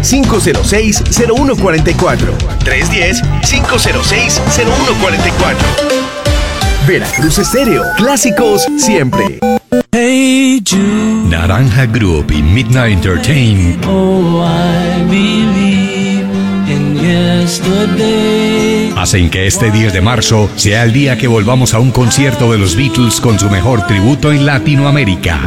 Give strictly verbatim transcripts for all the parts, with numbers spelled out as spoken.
cinco cero seis, cero uno cuatro cuatro. tres uno cero, cinco cero seis, cero uno cuatro cuatro. Veracruz Estéreo. Clásicos siempre. Hey Jude. Naranja Group y Midnight Entertainment. Oh, I believe in yesterday. Hacen que este diez de marzo sea el día que volvamos a un concierto de los Beatles con su mejor tributo en Latinoamérica.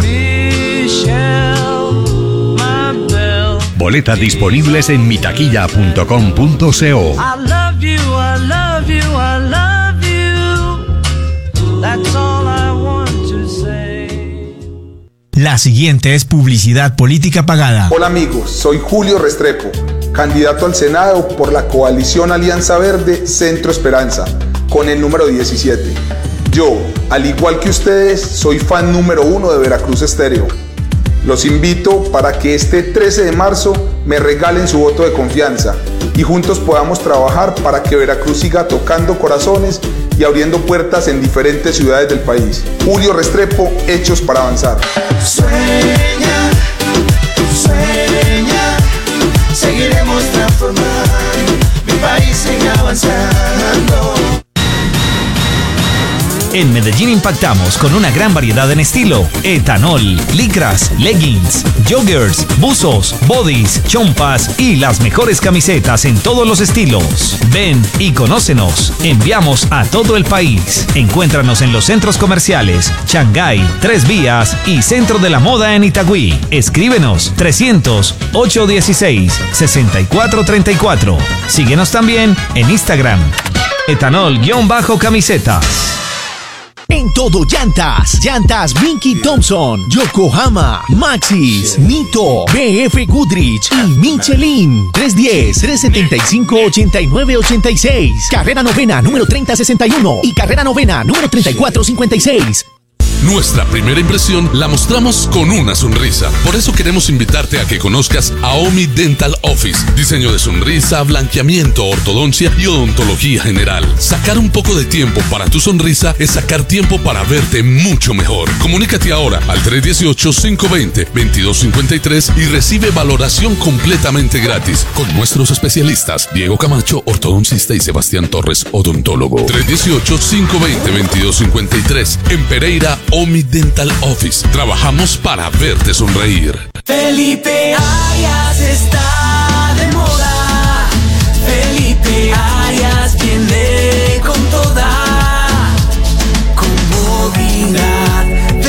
Boletas disponibles en mitaquilla punto com punto co. I love you, I love you, I love you. That's all I want to say. La siguiente es publicidad política pagada. Hola amigos, soy Julio Restrepo, candidato al Senado por la coalición Alianza Verde Centro Esperanza, con el número diecisiete. Yo, al igual que ustedes, soy fan número uno de Veracruz Estéreo. Los invito para que este trece de marzo me regalen su voto de confianza y juntos podamos trabajar para que Veracruz siga tocando corazones y abriendo puertas en diferentes ciudades del país. Julio Restrepo, hechos para avanzar. Sueña, sueña, seguiremos transformando, mi país sigue avanzando. En Medellín impactamos con una gran variedad en estilo: etanol, licras, leggings, joggers, buzos, bodies, chompas y las mejores camisetas en todos los estilos. Ven y conócenos. Enviamos a todo el país. Encuéntranos en los centros comerciales Shanghái, Tres Vías y Centro de la Moda en Itagüí. Escríbenos trescientos, ochocientos dieciséis, sesenta y cuatro treinta y cuatro. Síguenos también en Instagram. Etanol-camisetas. En todo llantas, llantas Minky Thompson, Yokohama, Maxxis, Mito, B F Goodrich y Michelin. tres uno cero, tres siete cinco, ocho nueve ocho seis. Carrera novena número treinta sesenta y uno y carrera novena número treinta y cuatro cincuenta y seis. Nuestra primera impresión la mostramos con una sonrisa. Por eso queremos invitarte a que conozcas a Omi Dental Office. Diseño de sonrisa, blanqueamiento, ortodoncia y odontología general. Sacar un poco de tiempo para tu sonrisa es sacar tiempo para verte mucho mejor. Comunícate ahora al tres uno ocho, cinco dos cero, veintidós cincuenta y tres y recibe valoración completamente gratis con nuestros especialistas Diego Camacho, ortodoncista, y Sebastián Torres, odontólogo. tres uno ocho, cinco dos cero, veintidós cincuenta y tres. En Pereira, Omi Dental Office. Trabajamos para verte sonreír. Felipe Arias está de moda. Felipe Arias viene con toda. Comodidad,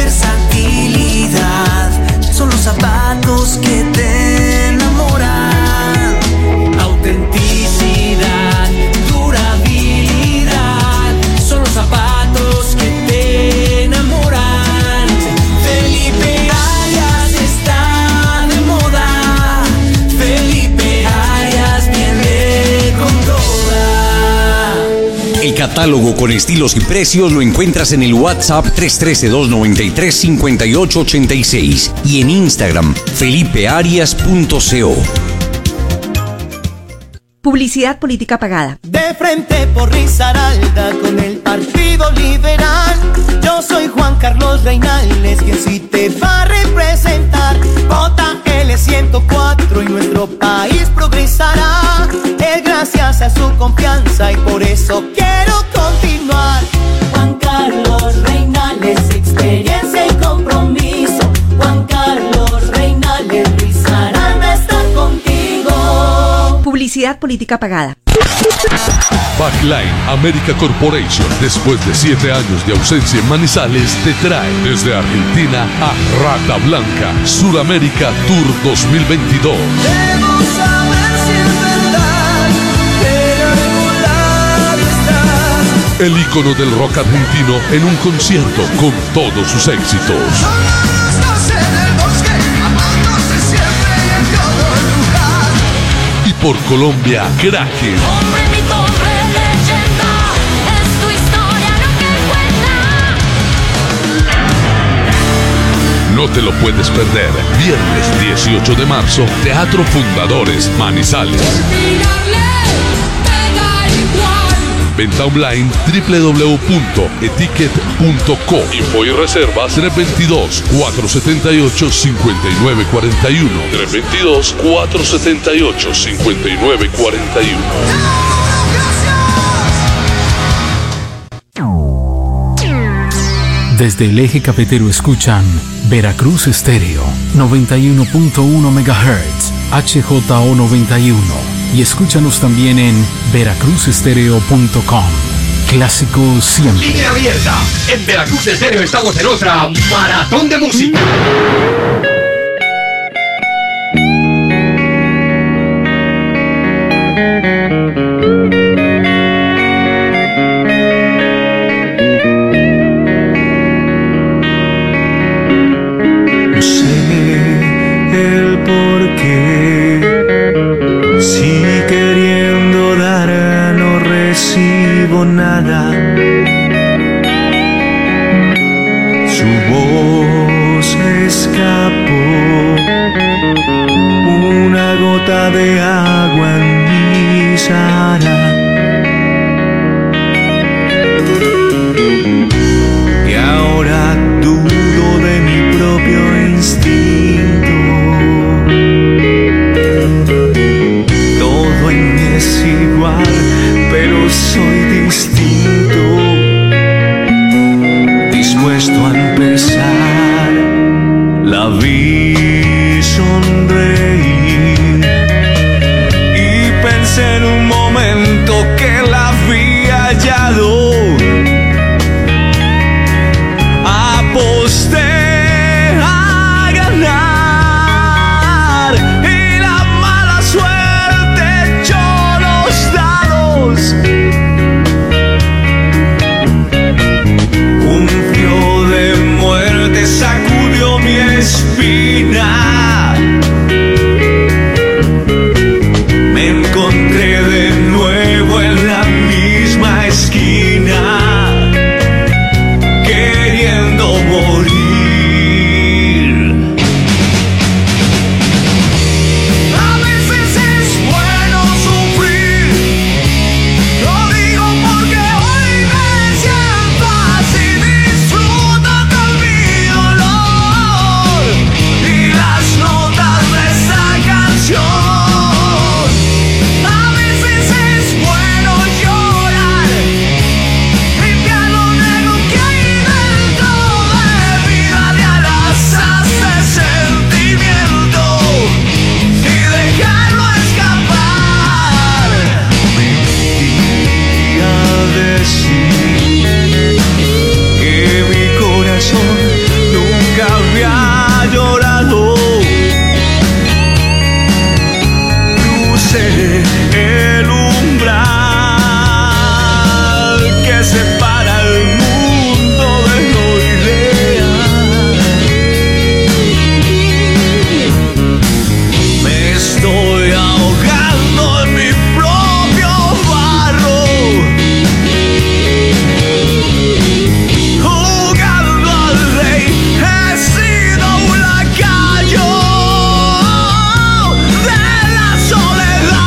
versatilidad, son los zapatos que te enamoran. Autenticidad, durabilidad, son los zapatos que te enamoran. Felipe Arias está de moda. Felipe Arias viene con toda. El catálogo con estilos y precios lo encuentras en el WhatsApp tres uno tres, dos nueve tres, cinco ocho ocho seis y en Instagram felipe arias punto co. Publicidad política pagada. De frente por Risaralda con el Partido Liberal. Yo soy Juan Carlos Reinales, quien sí te va a representar. Vota L ciento cuatro y nuestro país progresará. Es gracias a su confianza y por eso quiero continuar. Juan Carlos Reinales, experiencia y compromiso. Juan Carlos Reinales, Risaralda está contigo. Publicidad política pagada. Backline America Corporation, después de siete años de ausencia en Manizales, te trae desde Argentina a Rata Blanca, Suramérica Tour dos mil veintidós. Debo saber si es verdad, pero algún lado estás. El ícono del rock argentino en un concierto con todos sus éxitos. Y por Colombia, Kraken. No te lo puedes perder. Viernes dieciocho de marzo, Teatro Fundadores, Manizales. Venta online w w w punto etiquet punto co. Info y reservas tres dos dos, cuatro siete ocho, cinco nueve cuatro uno. tres dos dos, cuatro siete ocho, cinco nueve cuatro uno. Desde el eje cafetero escuchan Veracruz Estéreo noventa y uno punto uno megahertz, H J O noventa y uno, y escúchanos también en veracruz estéreo punto com. Clásicos siempre. Línea abierta. En Veracruz Estéreo estamos en otra maratón de música. Nada, su voz escapó, una gota de agua en mi sara, y ahora dudo de mi propio instinto. Todo en mí es igual, pero soy distinto, dispuesto a empezar. La vi sonreír y pensé en un momento que la había hallado. Aposté a ganar y la mala suerte echó los dados. Sacudió mi espina, me encontré de nuevo en la misma esquina, queriendo morir. A veces es bueno sufrir, lo digo porque hoy me siento así, disfruto con mi a veces es bueno llorar, limpiar lo negro que hay dentro de mí, darle a las asas de sentimiento y dejarlo escapar. Mentí al decir que mi corazón nunca había llorado. El umbral que separa el mundo de lo ideal. Me estoy ahogando en mi propio barro, jugando al rey, he sido un lacayo de la soledad.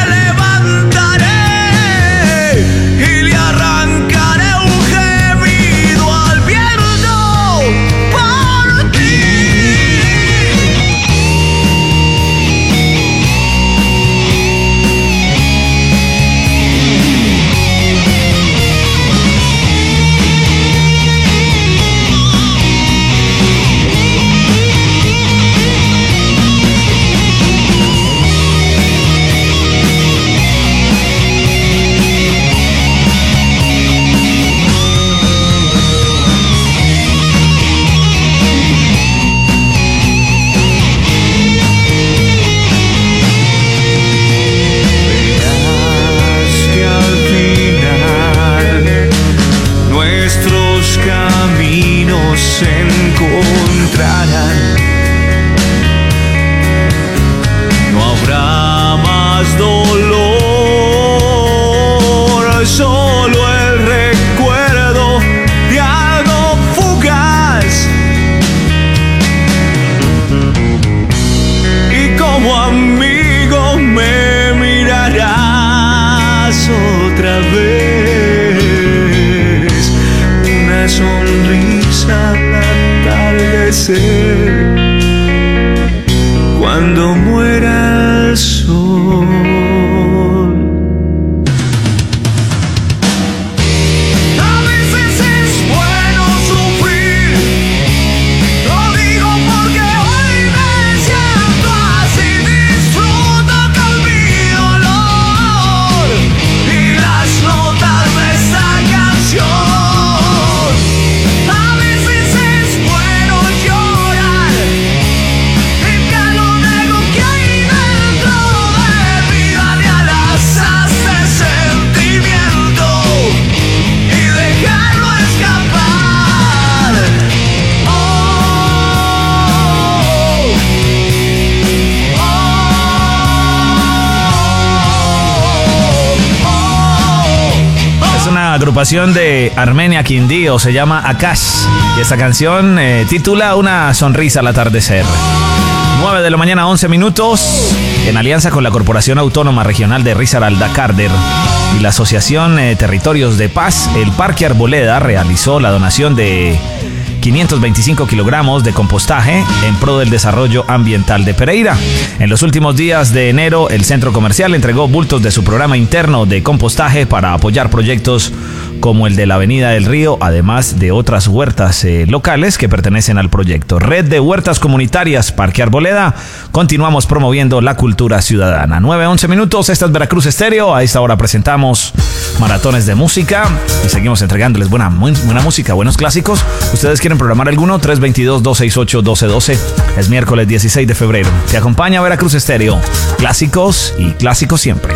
Arrancaré un gemido. otra vez, una sonrisa al atardecer, cuando muera el sol. Agrupación de Armenia, Quindío, se llama Akash y esta canción eh, titula Una sonrisa al atardecer. nueve de la mañana, once minutos. En alianza con la Corporación Autónoma Regional de Risaralda, Carder, y la Asociación eh, Territorios de Paz, el Parque Arboleda realizó la donación de quinientos veinticinco kilogramos de compostaje en pro del desarrollo ambiental de Pereira. En los últimos días de enero, el centro comercial entregó bultos de su programa interno de compostaje para apoyar proyectos como el de la Avenida del Río, además de otras huertas eh, locales que pertenecen al proyecto. Red de Huertas Comunitarias Parque Arboleda, continuamos promoviendo la cultura ciudadana. nueve, once minutos, esta es Veracruz Estéreo. A esta hora presentamos maratones de música y seguimos entregándoles buena, buena música, buenos clásicos. ¿Ustedes quieren programar alguno? tres dos dos, dos seis ocho, uno dos uno dos. Es miércoles dieciséis de febrero. Te acompaña Veracruz Estéreo. Clásicos y clásicos siempre.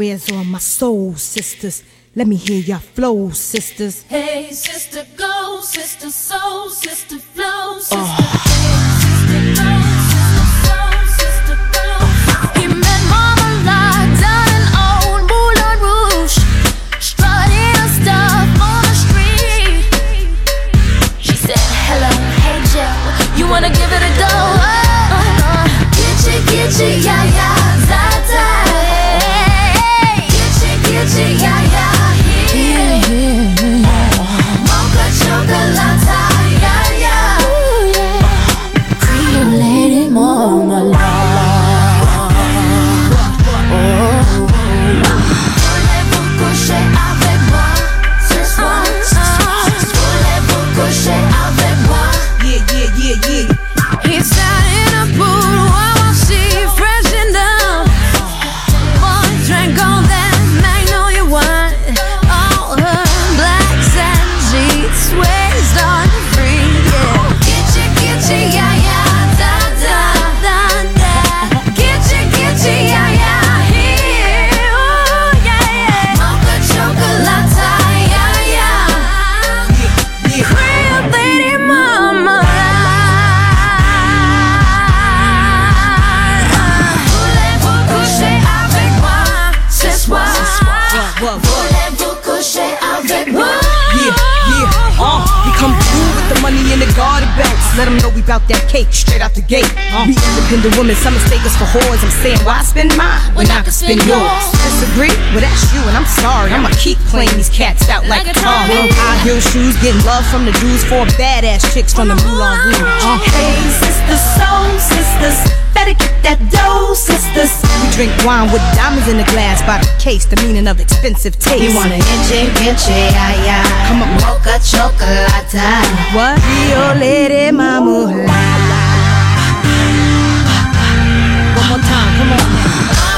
Where's all my soul sisters? Let me hear your flow, sisters. Hey, sister, go, sister, soul, sister, flow, sister. Oh. You wanna give it a go? Uh, uh, Gitchy, gitchy, yeah, yeah, za-za. Gitchy, gitchy, yeah, yeah, yeah. Mocha chocolate, yeah, yeah. Cream lady marmalade. Voulez-vous coucher avec moi ce soir? Voulez-vous coucher avec moi? Yeah, yeah. He's out in a pool while I see freshened up. Boy, drank all that magnolia wine. All her black satin sheets, waist on free. Yeah. Gitchy, gitchy, yeah, yeah, da da da da. Gitchy, gitchy, yeah, yeah, here. Oh, yeah, yeah. Mocha chocolate, yeah, yeah. Cream lady mama. Voulez-vous coucher avec moi? Yeah, yeah, uh, we come through with the money in the garter belts. Let them know we bout that cake straight out the gate. Uh, we independent women, some mistake us for whores. I'm saying, why spend mine when I can spend yours? Disagree? Well, that's you, and I'm sorry. I'ma keep playing these cats out like a tar. Uh, high heel shoes, getting love from the dudes, four badass chicks from the Moulin Rouge. Uh, Hey, sisters, soul sisters, better get that dough, sisters. We drink wine with diamonds in the glass by the case, the meaning of expensive taste. You wanna inche, inche, yeah, yeah. Come on, mocha chocolate. What? Rio Lady Mamula. One more time, come on.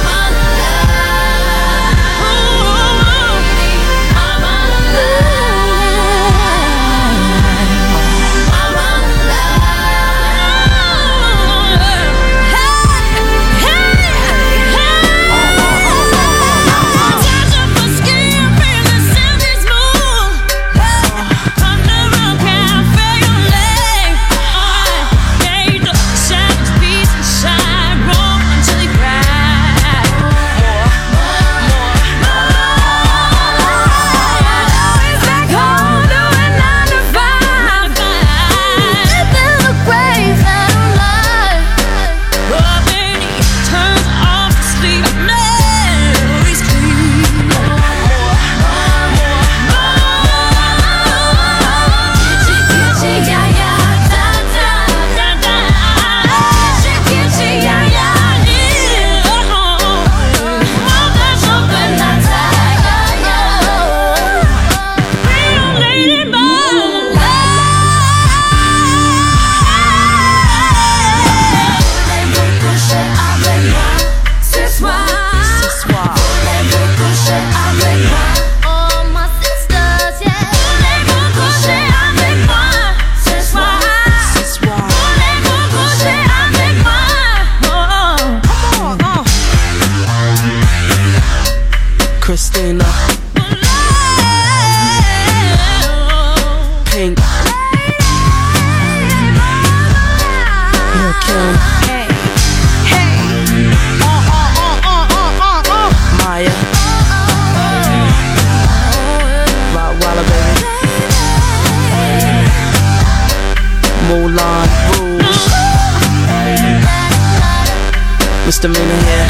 Christina, Pink, Lil' Kim, Hey, hey, uh, uh, uh, uh, uh, uh. Maya, Rottweiler baby, Moulin Rouge, Misdemeanor here.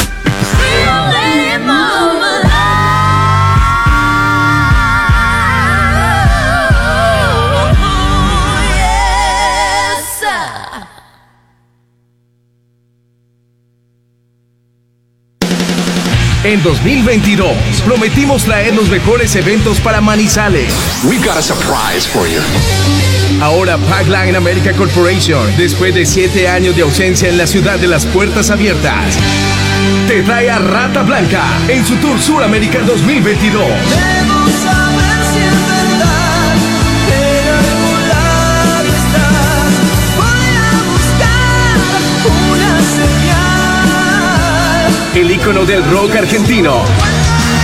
En dos mil veintidós, prometimos traer los mejores eventos para Manizales. We've got a surprise for you. Ahora Packline America Corporation, después de siete años de ausencia en la ciudad de las puertas abiertas, te trae a Rata Blanca en su Tour Suramérica dos mil veintidós. Debo saber si es verdad, en algún lado estás. Voy a buscar una señal. El ícono del rock argentino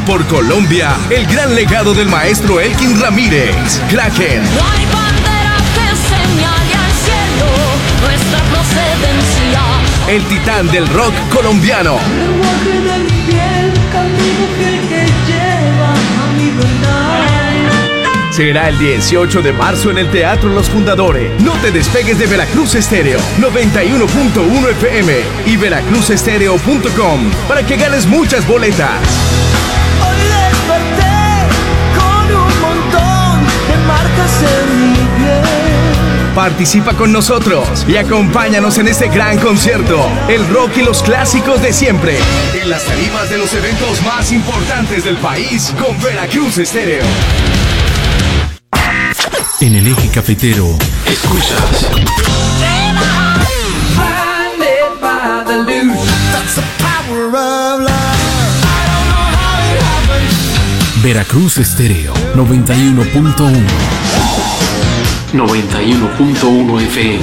por Colombia, el gran legado del maestro Elkin Ramírez, Kraken. No hay bandera que señale al cielo nuestra procedencia. El titán del rock colombiano. Lenguaje de mi piel, camino fiel que lleva a mi verdad. Será el dieciocho de marzo en el Teatro Los Fundadores. No te despegues de Veracruz Estéreo noventa y uno punto uno F M y veracruz estéreo punto com para que ganes muchas boletas. Hoy desperté con un montón de marcas en mi piel. Participa con nosotros y acompáñanos en este gran concierto. El rock y los clásicos de siempre. En las tarimas de los eventos más importantes del país con Veracruz Estéreo. En el eje cafetero, escuchas Veracruz Estéreo noventa y uno punto uno. noventa y uno punto uno F M.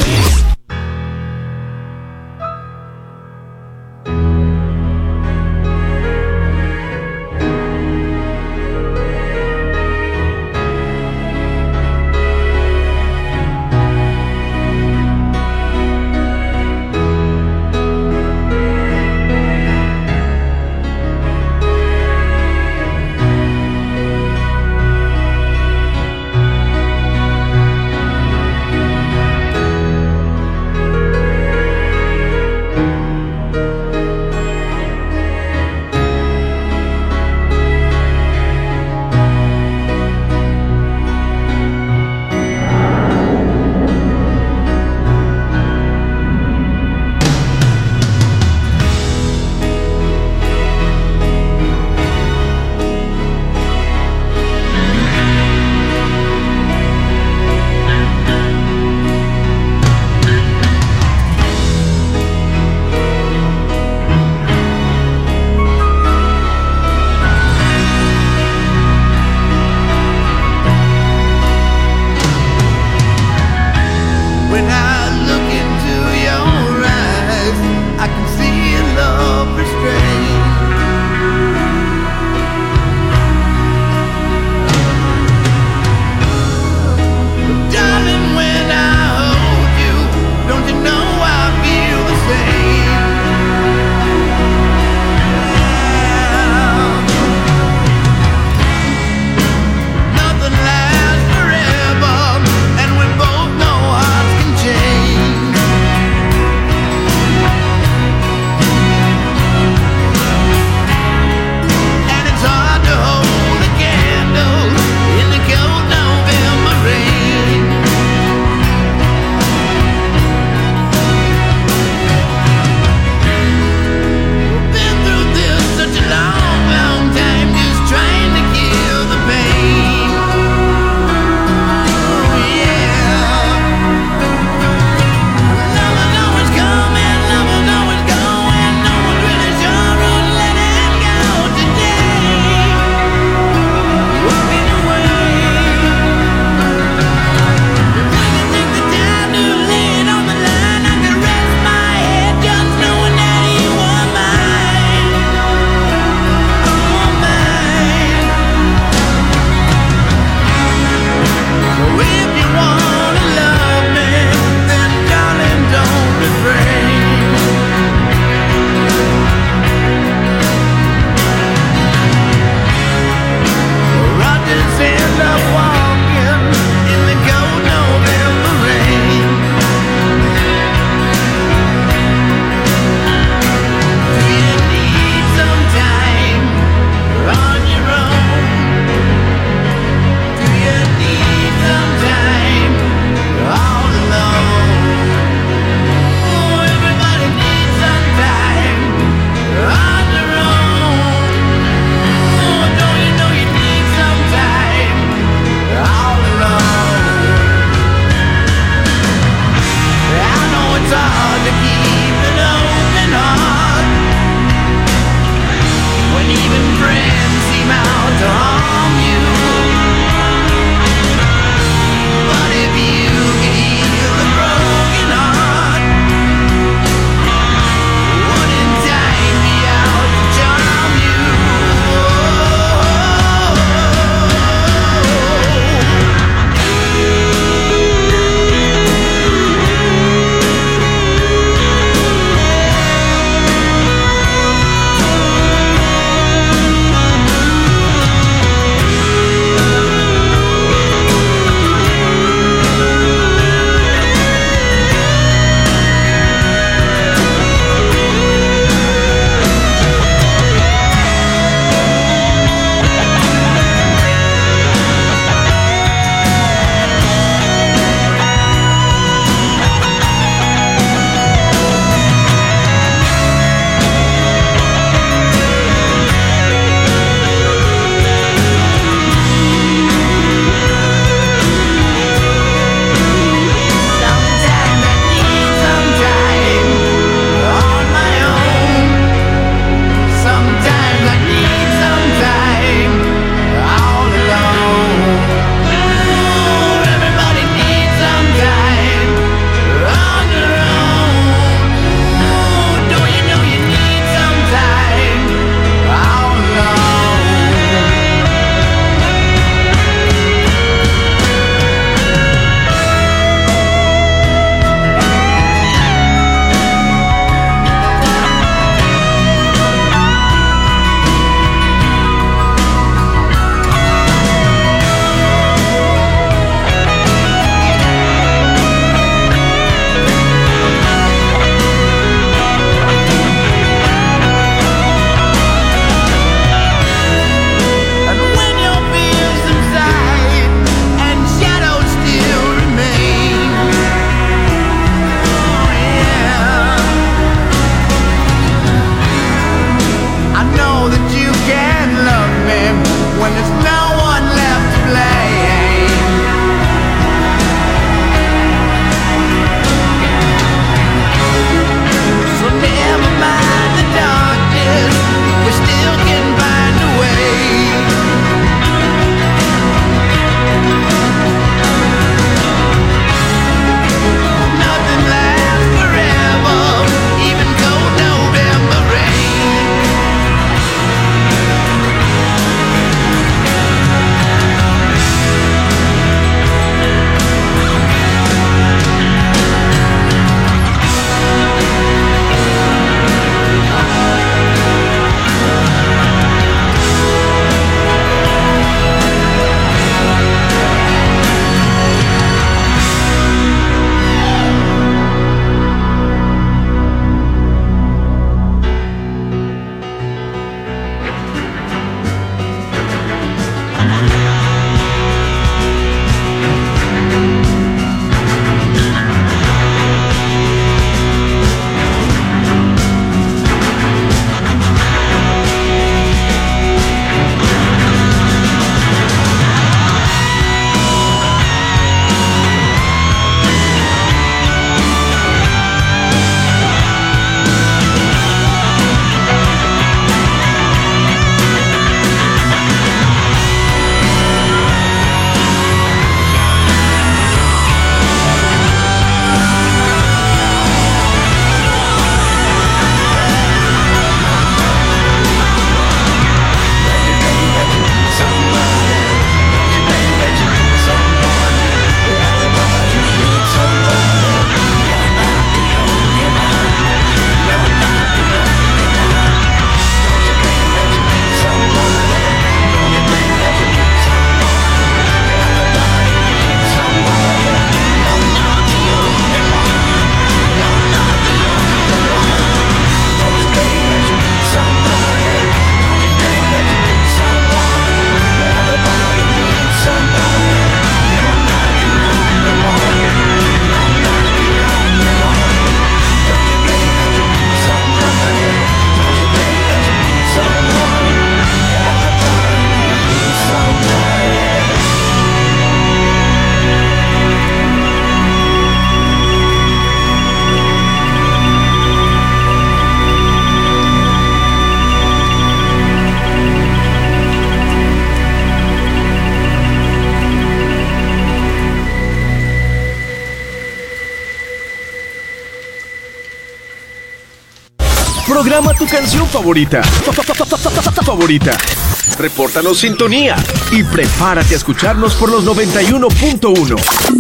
Programa tu canción favorita. Favorita. Repórtanos sintonía y prepárate a escucharnos por los noventa y uno punto uno.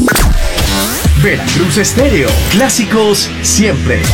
Veracruz Estéreo. Clásicos siempre.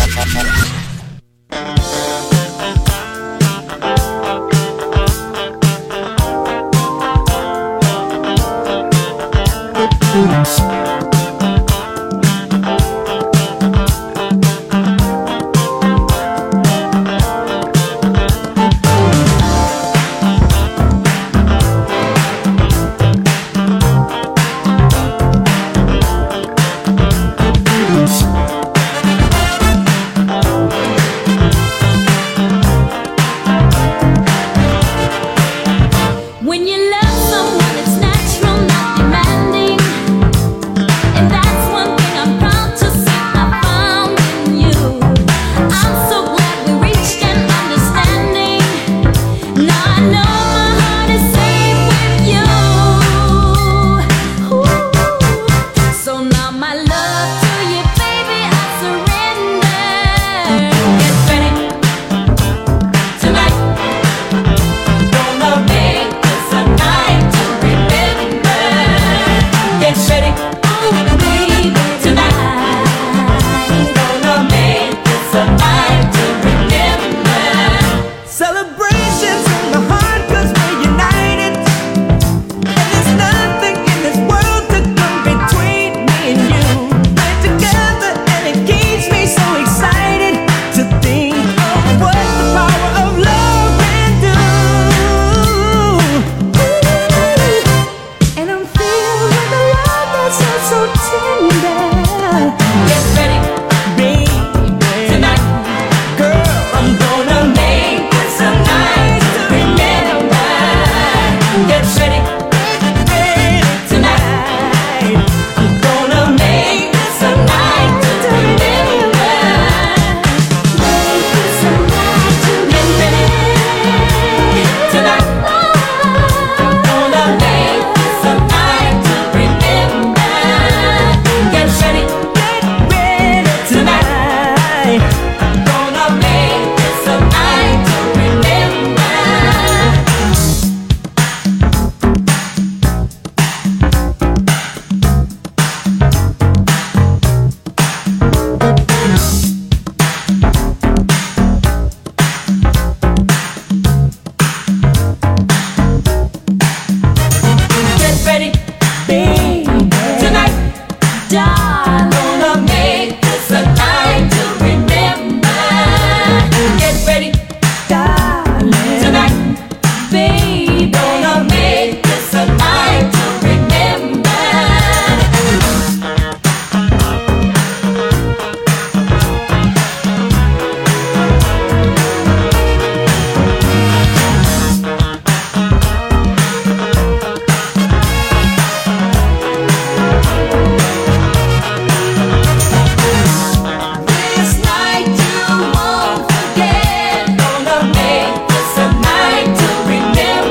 Remember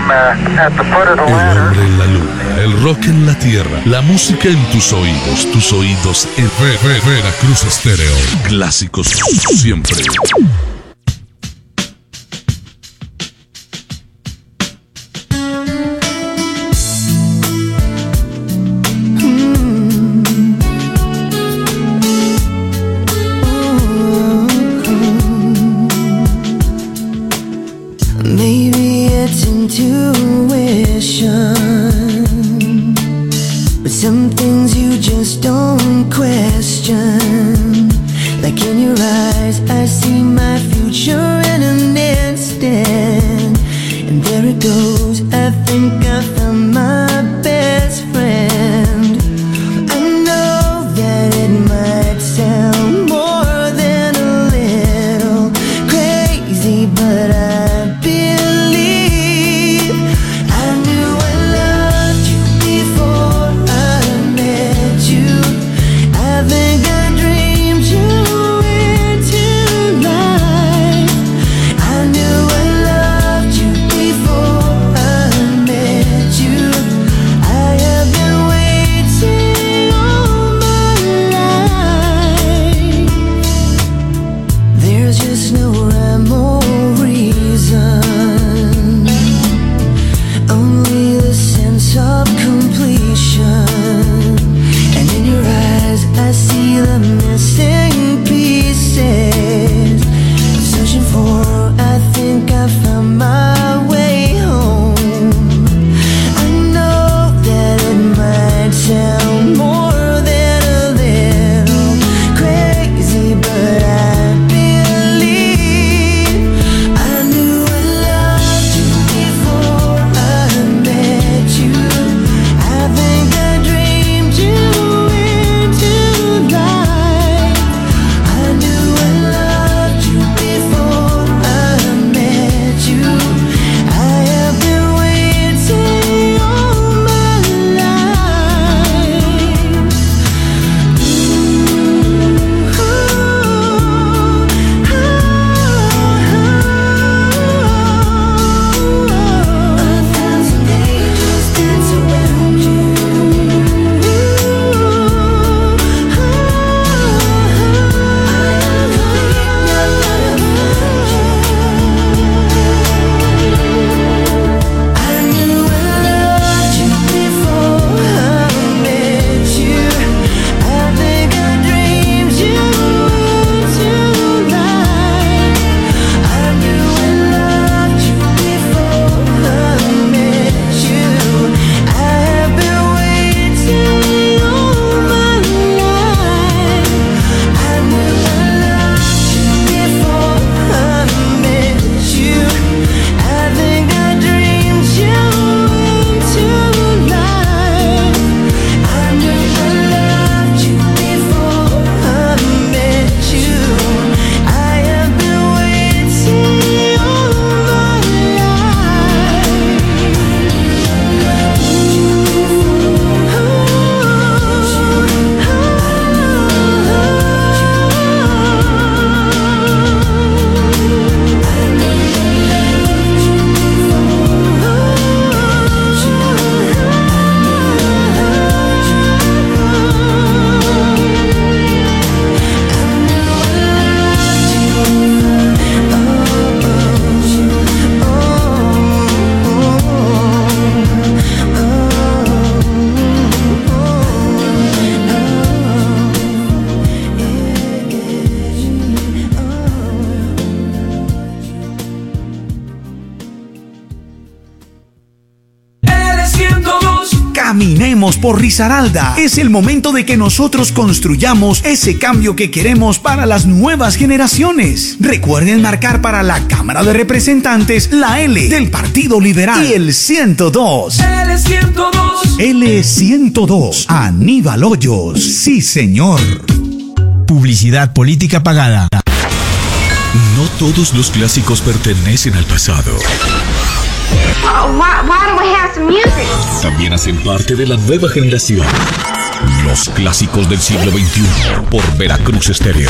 El hombre en la luna, el rock en la tierra, la música en tus oídos, tus oídos en Ve- Ve- Veracruz Estéreo. Clásicos siempre. Maybe it's intuition, but some things you just don't question. Like in your eyes, I see my future in an instant. And there it goes, I think I found my best friend. I know that it might sound more than a little crazy, but I believe I knew I loved you before I met you. I think I dreamed you into life. I knew I loved you before I met you. I have been waiting all my life. There's just no rhyme or reason, only the sense of completion. And in your eyes I see the missing pieces I'm searching for. I think I found my way home. I know that it might sound more than a little crazy, but I believe I knew I loved you before I met you. I think I dreamed you into life. I knew I loved you before I met you. I have been waiting all my life. A thousand angels dance around you. I knew I loved you before I met you. I think I dreamed you into life. I knew I loved you before I met you. I have been waiting all my life. I knew I loved you before I met you. I think I dreamed you into life. I knew I loved you before I met you. I have been waiting all my Caminemos por Risaralda. Es el momento de que nosotros construyamos ese cambio que queremos para las nuevas generaciones. Recuerden marcar para la Cámara de Representantes la L del Partido Liberal y el ciento dos. L ciento dos. L ciento dos. Aníbal Hoyos. Sí, señor. Publicidad política pagada. No todos los clásicos pertenecen al pasado. Oh, why, why don't we have some music? También hacen parte de la nueva generación. Los clásicos del siglo veintiuno por Veracruz Estéreo.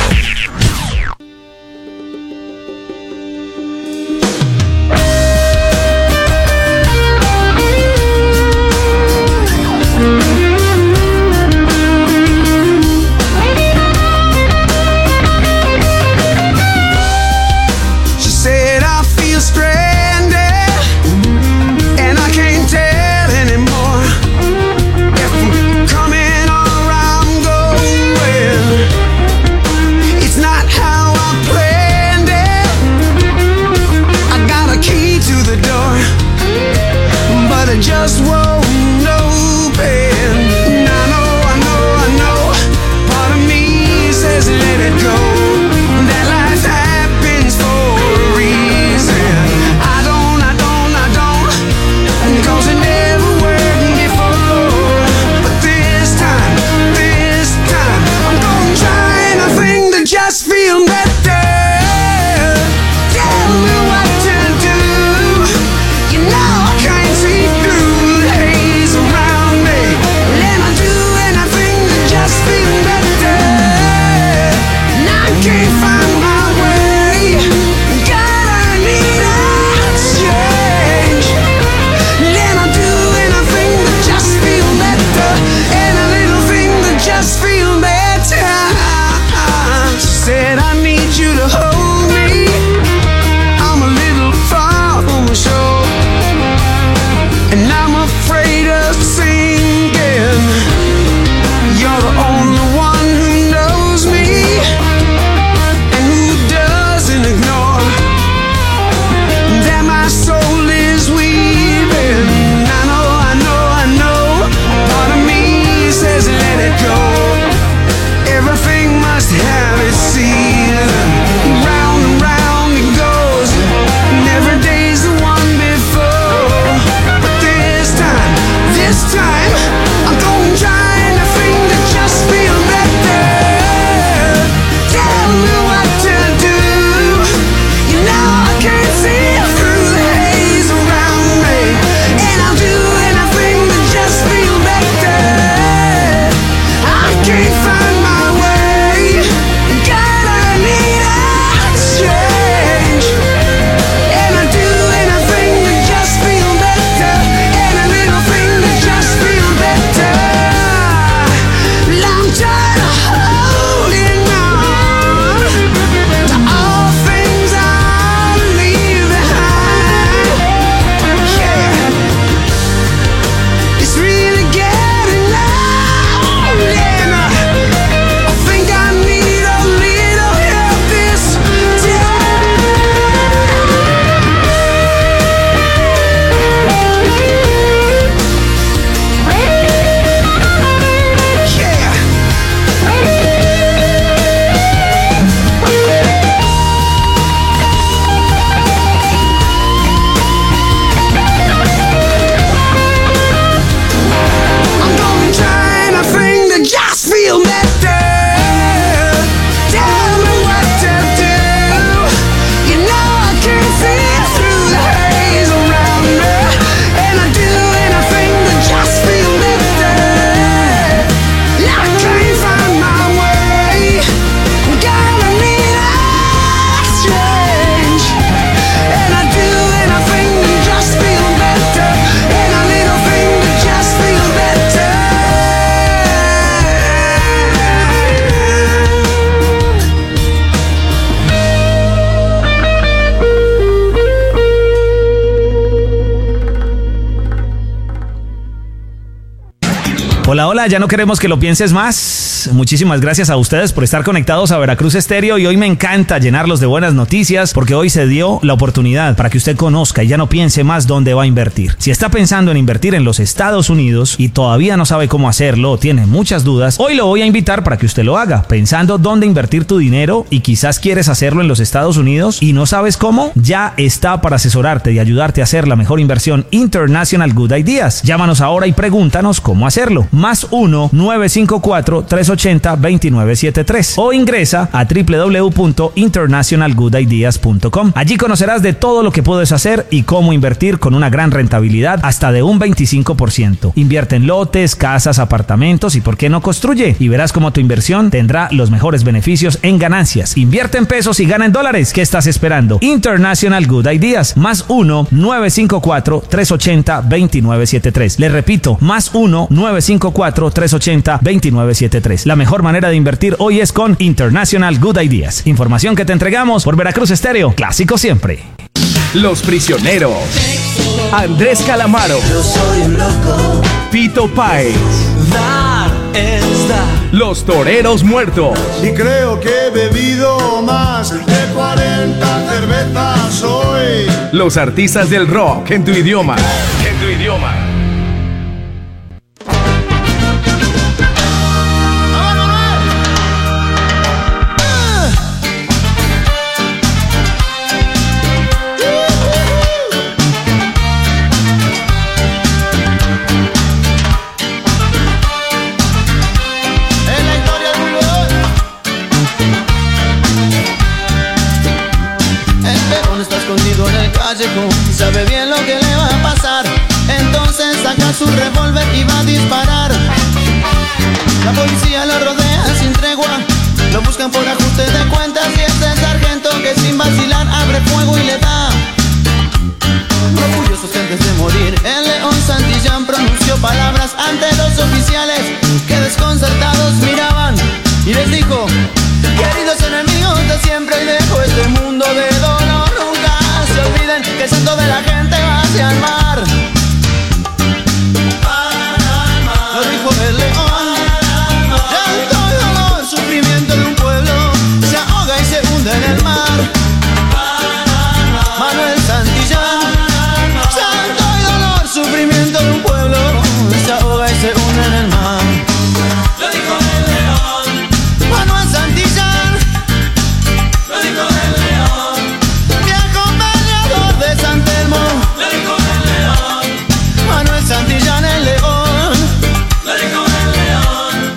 Hola, hola, ya no queremos que lo pienses más. Muchísimas gracias a ustedes por estar conectados a Veracruz Estéreo y hoy me encanta llenarlos de buenas noticias porque hoy se dio la oportunidad para que usted conozca y ya no piense más dónde va a invertir. Si está pensando en invertir en los Estados Unidos y todavía no sabe cómo hacerlo o tiene muchas dudas, hoy lo voy a invitar para que usted lo haga, pensando dónde invertir tu dinero y quizás quieres hacerlo en los Estados Unidos y no sabes cómo, ya está para asesorarte y ayudarte a hacer la mejor inversión International Good Ideas. Llámanos ahora y pregúntanos cómo hacerlo. Más uno nueve cinco cuatro tres ochenta veintinueve setenta y tres o ingresa a doble u doble u doble u punto international good ideas punto com. Allí conocerás de todo lo que puedes hacer y cómo invertir con una gran rentabilidad hasta de un veinticinco por ciento. Invierte en lotes, casas, apartamentos y por qué no construye y verás cómo tu inversión tendrá los mejores beneficios en ganancias. Invierte en pesos y gana en dólares. ¿Qué estás esperando? International Good Ideas. Más uno nueve cinco cuatro tres ochenta veintinueve setenta y tres. Le repito, más uno nueve cinco cuatro tres ochenta veintinueve setenta y tres. La mejor manera de invertir hoy es con International Good Ideas. Información que te entregamos por Veracruz Estéreo. Clásico siempre. Los Prisioneros. Andrés Calamaro. Yo soy un loco. Pito Páez. Dar es dar. Los Toreros Muertos. Y creo que he bebido más de cuarenta cervezas hoy. Los artistas del rock en tu idioma. En tu idioma. Y sabe bien lo que le va a pasar. Entonces saca su revólver y va a disparar. La policía lo rodea sin tregua. Lo buscan por ajuste de cuentas y es el sargento que sin vacilar abre fuego y le da. Orgullosos que antes de morir el León Santillán pronunció palabras ante los oficiales que desconcertados miraban y les dijo: queridos enemigos de siempre y dejo este mundo de dolor. Nunca se olviden que el santo de la gente va hacia el mar. Lo dijo el león. Llanto y dolor, sufrimiento de un pueblo se ahoga y se hunde en el mar. Manuel Santillán. Llanto y dolor, sufrimiento de un pueblo se ahoga y se hunde en el mar. Lo dijo el león. Manuel Santillán. Lo dijo el león. Viejo peleador de San Telmo. Lo dijo el león. Manuel Santillán el león. Lo dijo el león.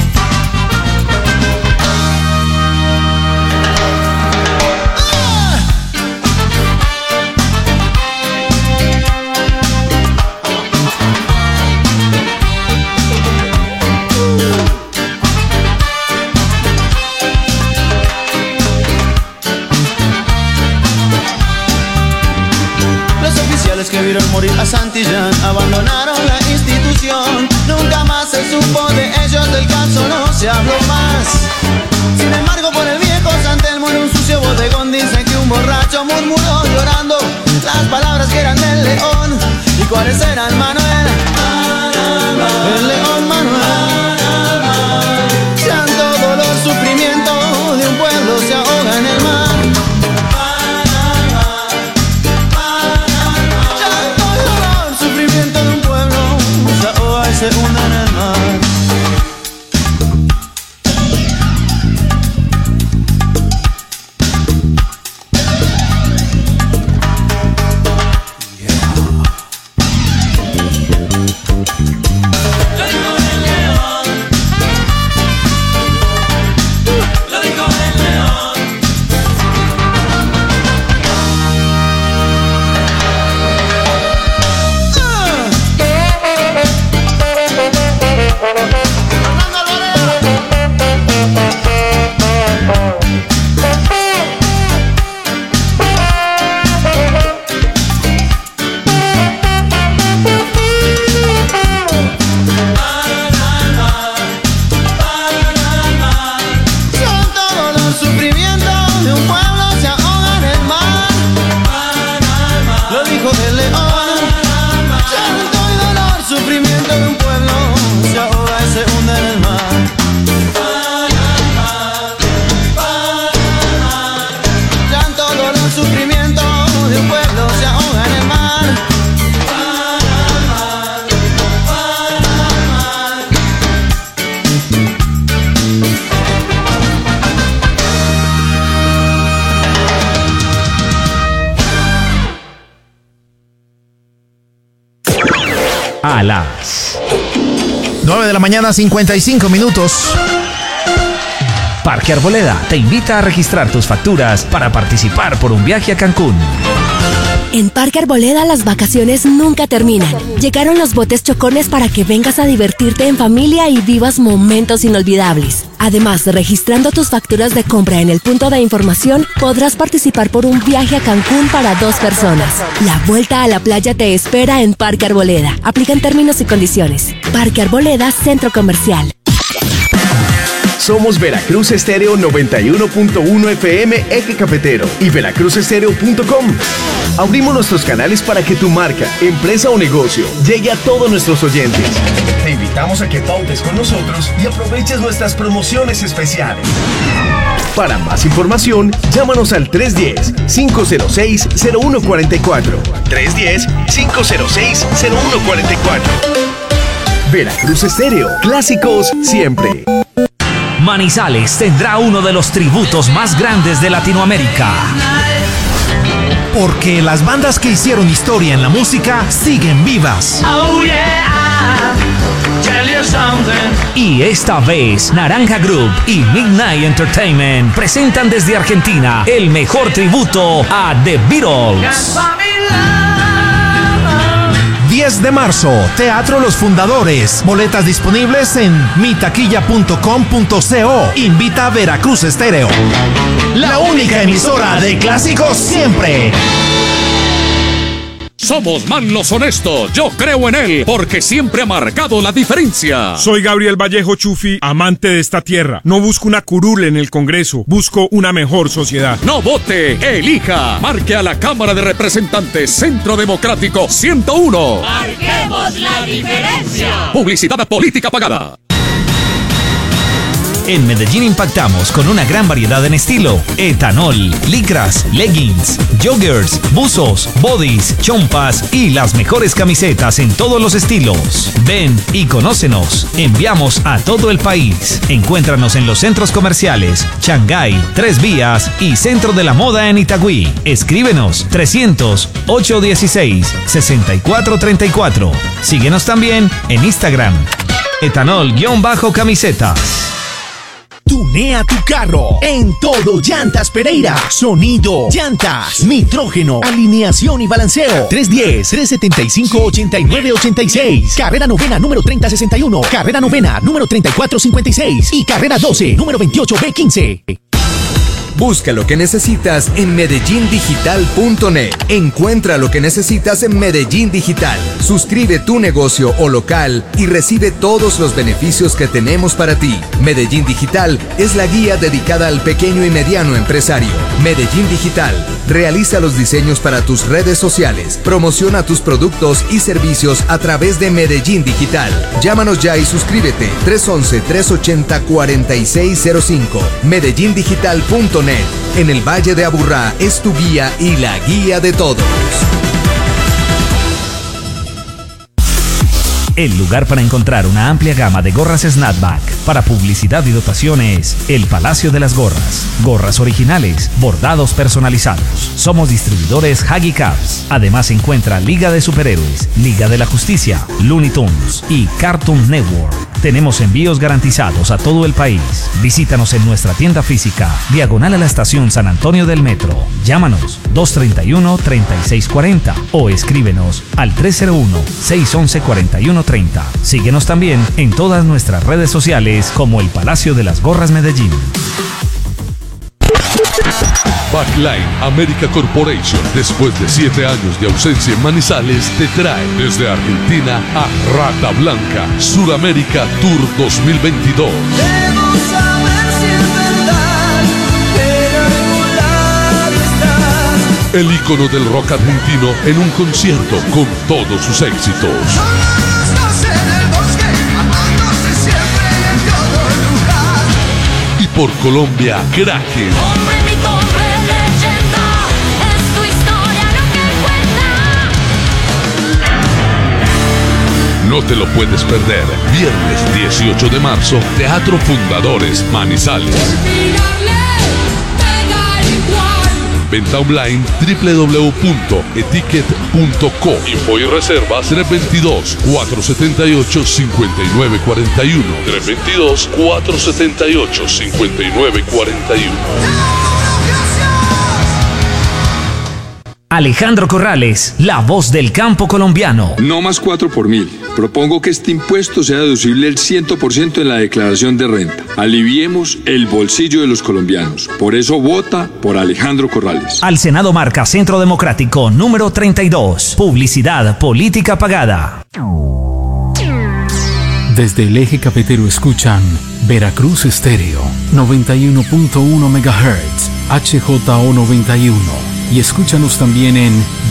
Los oficiales que vieron morir a Santillán abandonaron la institución. Nunca más se supo de ellos, del caso no se habló más. Sin embargo, por el viejo San Telmo en un sucio bodegón dicen que un borracho murmuró llorando las palabras que eran del león. ¿Y cuáles eran, Manuel? El león Manuel. Llanto, dolor, sufrimiento de un pueblo se ahoga en el mar. Se hunde en el mar. a las nueve de la mañana, cincuenta y cinco minutos. Parque Arboleda te invita a registrar tus facturas para participar por un viaje a Cancún. En Parque Arboleda las vacaciones nunca terminan. Llegaron los botes chocones para que vengas a divertirte en familia y vivas momentos inolvidables. Además, registrando tus facturas de compra en el punto de información, podrás participar por un viaje a Cancún para dos personas. La vuelta a la playa te espera en Parque Arboleda. Aplican términos y condiciones. Parque Arboleda, Centro Comercial. Somos Veracruz Estéreo noventa y uno punto uno F M Eje Cafetero y veracruz estéreo punto com. Abrimos nuestros canales para que tu marca, empresa o negocio llegue a todos nuestros oyentes. Te invitamos a que pautes con nosotros y aproveches nuestras promociones especiales. Para más información, llámanos al tres uno cero, cinco cero seis, cero uno cuatro cuatro. tres uno cero, cinco cero seis, cero uno cuatro cuatro. Veracruz Estéreo, clásicos siempre. Manizales tendrá uno de los tributos más grandes de Latinoamérica. Porque las bandas que hicieron historia en la música siguen vivas. Oh yeah, tell you something. Y esta vez, Naranja Group y Midnight Entertainment presentan desde Argentina el mejor tributo a The Beatles. diez de marzo, Teatro Los Fundadores. Boletas disponibles en mi taquilla punto com punto co. Invita a Veracruz Estéreo. La única emisora de clásicos siempre. Somos Manlos Honesto, yo creo en él, porque siempre ha marcado la diferencia. Soy Gabriel Vallejo Chufi, amante de esta tierra. No busco una curul en el Congreso, busco una mejor sociedad. No vote, elija. Marque a la Cámara de Representantes Centro Democrático ciento uno. Marquemos la diferencia. Publicidad política pagada. En Medellín impactamos con una gran variedad en estilo: etanol, licras, leggings, joggers, buzos, bodies, chompas y las mejores camisetas en todos los estilos. Ven y conócenos. Enviamos a todo el país. Encuéntranos en los centros comerciales Shanghái, Tres Vías y Centro de la Moda en Itagüí. Escríbenos trescientos, ochocientos dieciséis, sesenta y cuatro treinta y cuatro. Síguenos también en Instagram. Etanol-camisetas. Tunea tu carro en Todo Llantas Pereira. Sonido, llantas, nitrógeno, alineación y balanceo. tres uno cero, tres siete cinco, ocho nueve ocho seis. Carrera novena número treinta sesenta y uno. Carrera novena número treinta y cuatro cincuenta y seis. Y carrera doce número veintiocho B quince. Busca lo que necesitas en medellín digital punto net. Encuentra lo que necesitas en Medellín Digital. Suscribe tu negocio o local y recibe todos los beneficios que tenemos para ti. Medellín Digital es la guía dedicada al pequeño y mediano empresario. Medellín Digital realiza los diseños para tus redes sociales. Promociona tus productos y servicios a través de Medellín Digital. Llámanos ya y suscríbete. tres uno uno, tres ocho cero, cuatro seis cero cinco. medellín digital punto net. En el Valle de Aburrá es tu guía y la guía de todos. El lugar para encontrar una amplia gama de gorras Snapback para publicidad y dotaciones, el Palacio de las Gorras. Gorras originales, bordados personalizados. Somos distribuidores Huggy Caps. Además se encuentra Liga de Superhéroes, Liga de la Justicia, Looney Tunes y Cartoon Network. Tenemos envíos garantizados a todo el país. Visítanos en nuestra tienda física, diagonal a la estación San Antonio del Metro. Llámanos dos tres uno, tres seis cuatro cero o escríbenos al tres cero uno, seis uno uno, cuatro uno tres cero. Síguenos también en todas nuestras redes sociales como el Palacio de las Gorras Medellín. Backline America Corporation, después de siete años de ausencia en Manizales, te trae desde Argentina a Rata Blanca, Suramérica Tour dos mil veintidós. Debo saber si es verdad, en algún lado estás. El ícono del rock argentino en un concierto con todos sus éxitos. Y por Colombia, Kraken. No te lo puedes perder. Viernes dieciocho de marzo, Teatro Fundadores, Manizales. Venta online doble u doble u doble u punto etiquet punto co. Info y reservas tres dos dos, cuatro siete ocho, cinco nueve cuatro uno. tres dos dos, cuatro siete ocho, cinco nueve cuatro uno. Alejandro Corrales, la voz del campo colombiano. No más cuatro por mil. Propongo que este impuesto sea deducible el cien por ciento en la declaración de renta. Aliviemos el bolsillo de los colombianos. Por eso vota por Alejandro Corrales. Al Senado marca Centro Democrático número treinta y dos. Publicidad política pagada. Desde el eje cafetero escuchan Veracruz Estéreo noventa y uno punto uno megahertz, H J O noventa y uno. Y escúchanos también en